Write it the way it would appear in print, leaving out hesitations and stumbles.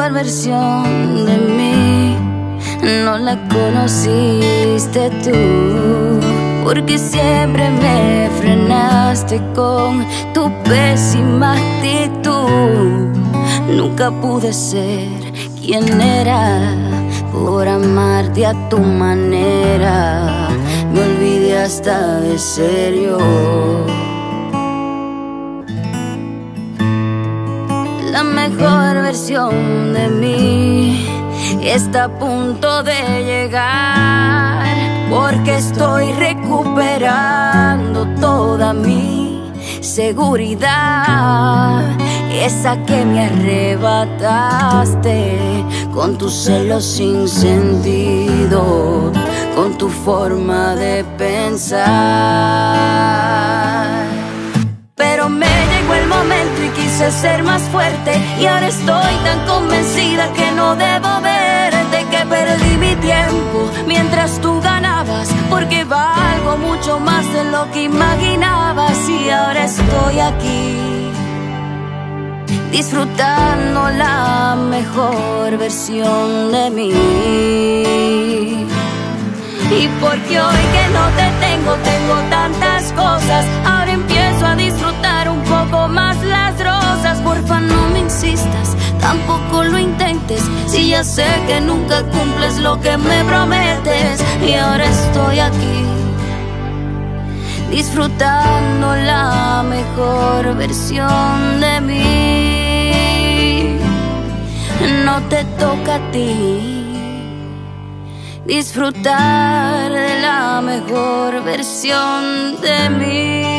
mejor versión de mí no la conociste tú, porque siempre me frenaste con tu pésima actitud. Nunca pude ser quien era por amarte a tu manera. Me olvidé hasta de ser yo. La mejor versión de mí está a punto de llegar, porque estoy recuperando toda mi seguridad, esa que me arrebataste con tus celos sin sentido, con tu forma de pensar. Pero me llegó el momento y quise ser más fuerte, y ahora estoy tan convencida que no debo verte, que perdí mi tiempo mientras tú ganabas, porque valgo mucho más de lo que imaginabas. Y ahora estoy aquí disfrutando la mejor versión de mí. Y porque hoy que no te tengo tantas cosas, ahora empiezo a disfrutar un poco más las rosas. Porfa, no me insistas, tampoco lo intentes, si ya sé que nunca cumples lo que me prometes. Y ahora estoy aquí disfrutando la mejor versión de mí. No te toca a ti disfrutar de la mejor versión de mí.